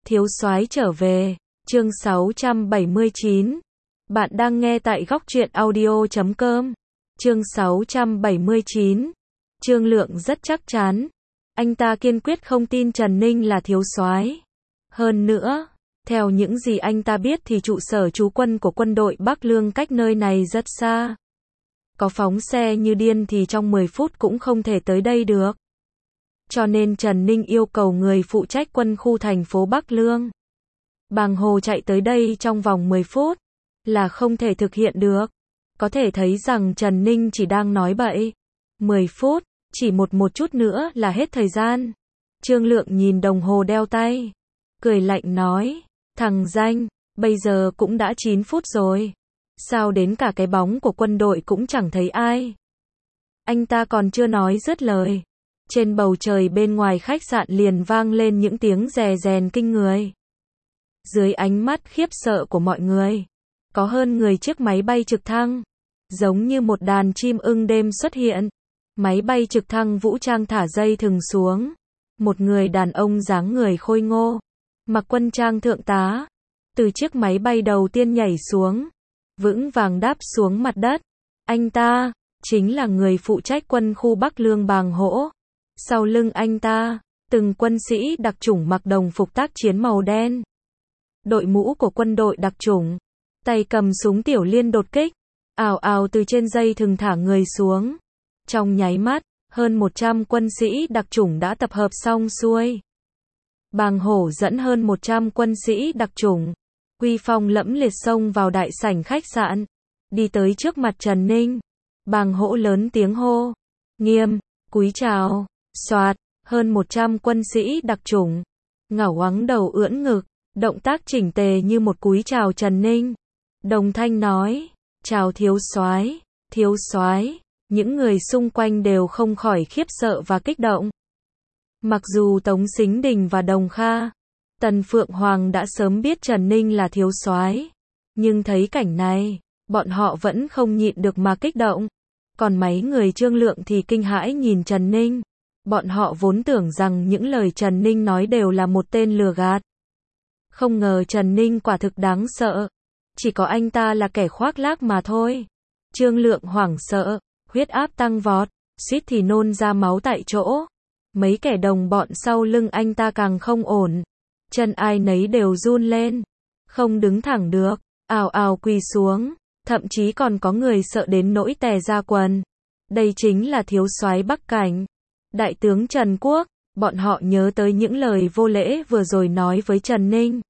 Thiếu soái trở về, chương 679. Bạn đang nghe tại góc truyện audio.com. Chương 679. Trương Lượng rất chắc chắn, anh ta kiên quyết không tin Trần Ninh là thiếu soái. Hơn nữa, theo những gì anh ta biết thì trụ sở trú quân của quân đội Bắc Lương cách nơi này rất xa. Có phóng xe như điên thì trong 10 phút cũng không thể tới đây được. Cho nên Trần Ninh yêu cầu người phụ trách quân khu thành phố Bắc Lương Bàng Hồ chạy tới đây trong vòng 10 phút là không thể thực hiện được. Có thể thấy rằng Trần Ninh chỉ đang nói bậy. 10 phút, chỉ một chút nữa là hết thời gian. Trương Lượng nhìn đồng hồ đeo tay, cười lạnh nói, thằng danh, bây giờ cũng đã 9 phút rồi. Sao đến cả cái bóng của quân đội cũng chẳng thấy ai. Anh ta còn chưa nói dứt lời, trên bầu trời bên ngoài khách sạn liền vang lên những tiếng rè rèn kinh người. Dưới ánh mắt khiếp sợ của mọi người, có hơn 10 chiếc máy bay trực thăng, giống như một đàn chim ưng đêm xuất hiện. Máy bay trực thăng vũ trang thả dây thừng xuống. Một người đàn ông dáng người khôi ngô, mặc quân trang thượng tá, từ chiếc máy bay đầu tiên nhảy xuống, vững vàng đáp xuống mặt đất. Anh ta chính là người phụ trách quân khu Bắc Lương Bàng Hỗ. Sau lưng anh ta, từng quân sĩ đặc chủng mặc đồng phục tác chiến màu đen, đội mũ của quân đội đặc chủng, tay cầm súng tiểu liên đột kích, ào ào từ trên dây thừng thả người xuống. Trong nháy mắt, hơn 100 quân sĩ đặc chủng đã tập hợp xong xuôi. Bàng Hổ dẫn hơn 100 quân sĩ đặc chủng, uy phong lẫm liệt xông vào đại sảnh khách sạn, đi tới trước mặt Trần Ninh. Bàng Hổ lớn tiếng hô, nghiêm, cúi chào. Soạt, hơn 100 quân sĩ đặc chủng, ngẩng ngoáng đầu ưỡn ngực, động tác chỉnh tề như một cúi chào Trần Ninh. Đồng thanh nói, chào thiếu soái, thiếu soái. Những người xung quanh đều không khỏi khiếp sợ và kích động. Mặc dù Tống Sính Đình và Đồng Kha, Tần Phượng Hoàng đã sớm biết Trần Ninh là thiếu soái, nhưng thấy cảnh này, bọn họ vẫn không nhịn được mà kích động. Còn mấy người Trương Lượng thì kinh hãi nhìn Trần Ninh. Bọn họ vốn tưởng rằng những lời Trần Ninh nói đều là một tên lừa gạt. Không ngờ Trần Ninh quả thực đáng sợ. Chỉ có anh ta là kẻ khoác lác mà thôi. Trương Lượng hoảng sợ, huyết áp tăng vọt, suýt thì nôn ra máu tại chỗ. Mấy kẻ đồng bọn sau lưng anh ta càng không ổn. Chân ai nấy đều run lên, không đứng thẳng được, ào ào quỳ xuống, thậm chí còn có người sợ đến nỗi tè ra quần. Đây chính là thiếu soái Bắc Cảnh, Đại tướng Trần Quốc. Bọn họ nhớ tới những lời vô lễ vừa rồi nói với Trần Ninh.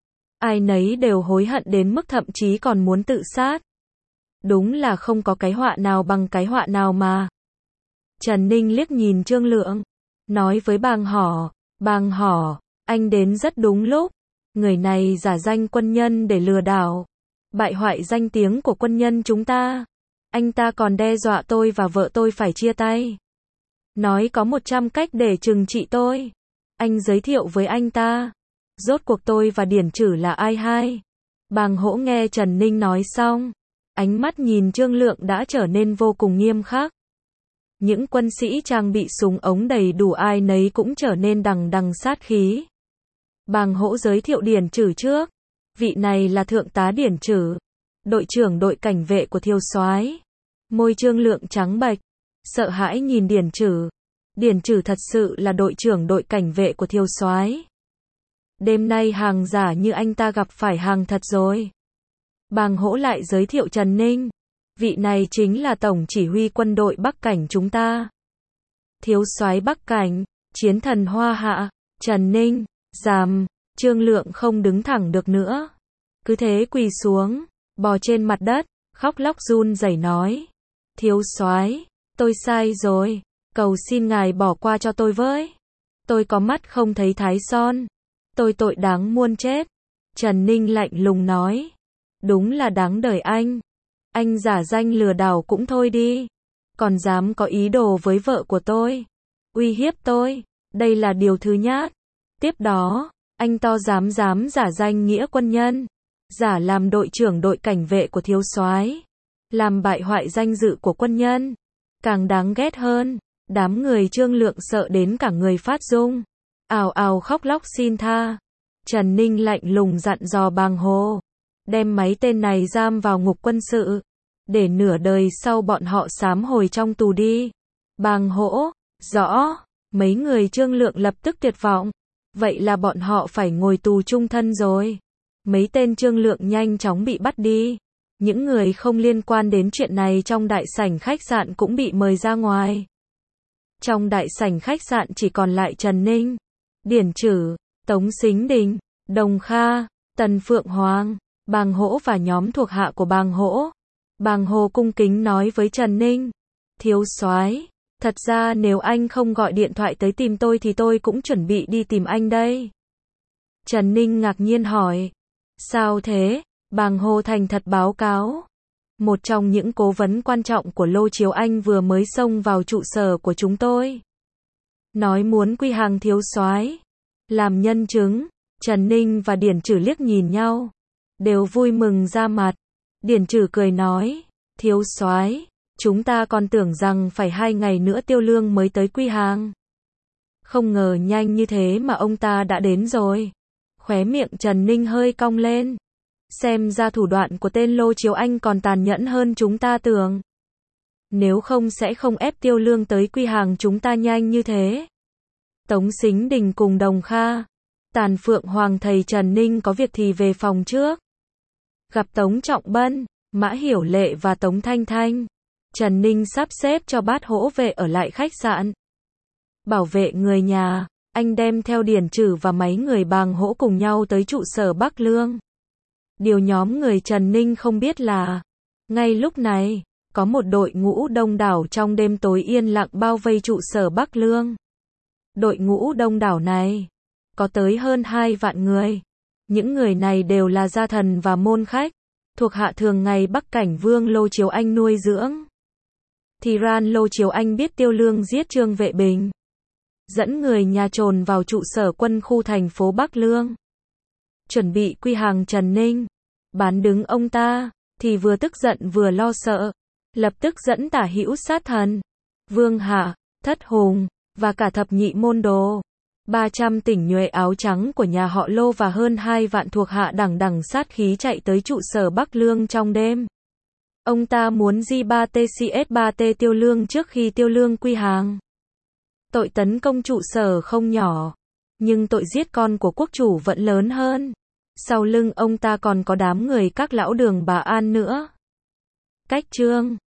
Ai nấy đều hối hận đến mức thậm chí còn muốn tự sát. Đúng là không có cái họa nào bằng cái họa nào mà. Trần Ninh liếc nhìn Trương Lượng, nói với Bàng Hỏ, anh đến rất đúng lúc. Người này giả danh quân nhân để lừa đảo, bại hoại danh tiếng của quân nhân chúng ta. Anh ta còn đe dọa tôi và vợ tôi phải chia tay. Nói có 100 cách để trừng trị tôi. Anh giới thiệu với anh ta. Rốt cuộc tôi và Điển Trử là ai hai? Bàng Hỗ nghe Trần Ninh nói xong, ánh mắt nhìn Trương Lượng đã trở nên vô cùng nghiêm khắc. Những quân sĩ trang bị súng ống đầy đủ ai nấy cũng trở nên đằng đằng sát khí. Bàng Hỗ giới thiệu Điển Trử trước. Vị này là thượng tá Điển Trử, đội trưởng đội cảnh vệ của thiếu soái. Môi Trương Lượng trắng bệch, sợ hãi nhìn Điển Trử. Điển Trử thật sự là đội trưởng đội cảnh vệ của thiếu soái. Đêm nay hàng giả như anh ta gặp phải hàng thật rồi. Bàng Hỗ lại giới thiệu Trần Ninh. Vị này chính là tổng chỉ huy quân đội Bắc Cảnh chúng ta. Thiếu soái Bắc Cảnh, chiến thần Hoa Hạ, Trần Ninh. Dàm, Trương Lượng không đứng thẳng được nữa, cứ thế quỳ xuống, bò trên mặt đất, khóc lóc run rẩy nói, thiếu soái, tôi sai rồi, cầu xin ngài bỏ qua cho tôi với. Tôi có mắt không thấy thái son, tôi tội đáng muôn chết. Trần Ninh lạnh lùng nói, đúng là đáng đời anh giả danh lừa đảo cũng thôi đi, còn dám có ý đồ với vợ của tôi, uy hiếp tôi, đây là điều thứ nhất. Tiếp đó, anh to dám giả danh nghĩa quân nhân, giả làm đội trưởng đội cảnh vệ của thiếu soái, làm bại hoại danh dự của quân nhân. Càng đáng ghét hơn, đám người Trương Lượng sợ đến cả người phát run, ào ào khóc lóc xin tha. Trần Ninh lạnh lùng dặn dò Bàng Hồ, đem mấy tên này giam vào ngục quân sự, để nửa đời sau bọn họ sám hồi trong tù đi. Bàng Hỗ, rõ, mấy người Trương Lượng lập tức tuyệt vọng, vậy là bọn họ phải ngồi tù chung thân rồi. Mấy tên Trương Lượng nhanh chóng bị bắt đi. Những người không liên quan đến chuyện này trong đại sảnh khách sạn cũng bị mời ra ngoài. Trong đại sảnh khách sạn chỉ còn lại Trần Ninh, Điển Trử, Tống Sính Đình, Đồng Kha, Tần Phượng Hoàng, Bàng Hỗ và nhóm thuộc hạ của Bàng Hỗ. Bàng Hồ cung kính nói với Trần Ninh, thiếu soái, thật ra nếu anh không gọi điện thoại tới tìm tôi thì tôi cũng chuẩn bị đi tìm anh đây. Trần Ninh ngạc nhiên hỏi, sao thế? Bàng Hồ thành thật báo cáo, một trong những cố vấn quan trọng của Lô Chiếu Anh vừa mới xông vào trụ sở của chúng tôi, nói muốn quy hàng thiếu soái. Làm nhân chứng, Trần Ninh và Điển Trử liếc nhìn nhau, đều vui mừng ra mặt. Điển Trử cười nói, thiếu soái, chúng ta còn tưởng rằng phải 2 ngày nữa Tiêu Lương mới tới quy hàng. Không ngờ nhanh như thế mà ông ta đã đến rồi. Khóe miệng Trần Ninh hơi cong lên. Xem ra thủ đoạn của tên Lô Chiếu Anh còn tàn nhẫn hơn chúng ta tưởng. Nếu không sẽ không ép Tiêu Lương tới quy hàng chúng ta nhanh như thế. Tống Sính Đình cùng Đồng Kha, Tàn Phượng Hoàng thầy Trần Ninh có việc thì về phòng trước. Gặp Tống Trọng Bân, Mã Hiểu Lệ và Tống Thanh Thanh, Trần Ninh sắp xếp cho Bát Hỗ vệ ở lại khách sạn. Bảo vệ người nhà, anh đem theo Điển Trử và mấy người Bàng Hỗ cùng nhau tới trụ sở Bắc Lương. Điều nhóm người Trần Ninh không biết là, ngay lúc này, có một đội ngũ đông đảo trong đêm tối yên lặng bao vây trụ sở Bắc Lương. Đội ngũ đông đảo này, có tới hơn 2 vạn người. Những người này đều là gia thần và môn khách, thuộc hạ thường ngày Bắc Cảnh Vương Lô Chiếu Anh nuôi dưỡng. Thì Ran Lô Chiếu Anh biết Tiêu Lương giết Trương Vệ Bình, dẫn người nhà trồn vào trụ sở quân khu thành phố Bắc Lương, chuẩn bị quy hàng Trần Ninh, bán đứng ông ta, thì vừa tức giận vừa lo sợ, lập tức dẫn Tả Hữu Sát Thần, Vương Hạ, Thất Hùng, và cả thập nhị môn đồ, 300 tỉnh nhuệ áo trắng của nhà họ Lô và hơn 2 vạn thuộc hạ đằng đằng sát khí chạy tới trụ sở Bắc Lương trong đêm. Ông ta muốn G3TCS3T Tiêu Lương trước khi Tiêu Lương quy hàng. Tội tấn công trụ sở không nhỏ, nhưng tội giết con của quốc chủ vẫn lớn hơn. Sau lưng ông ta còn có đám người các lão Đường Bà An nữa. Cách chương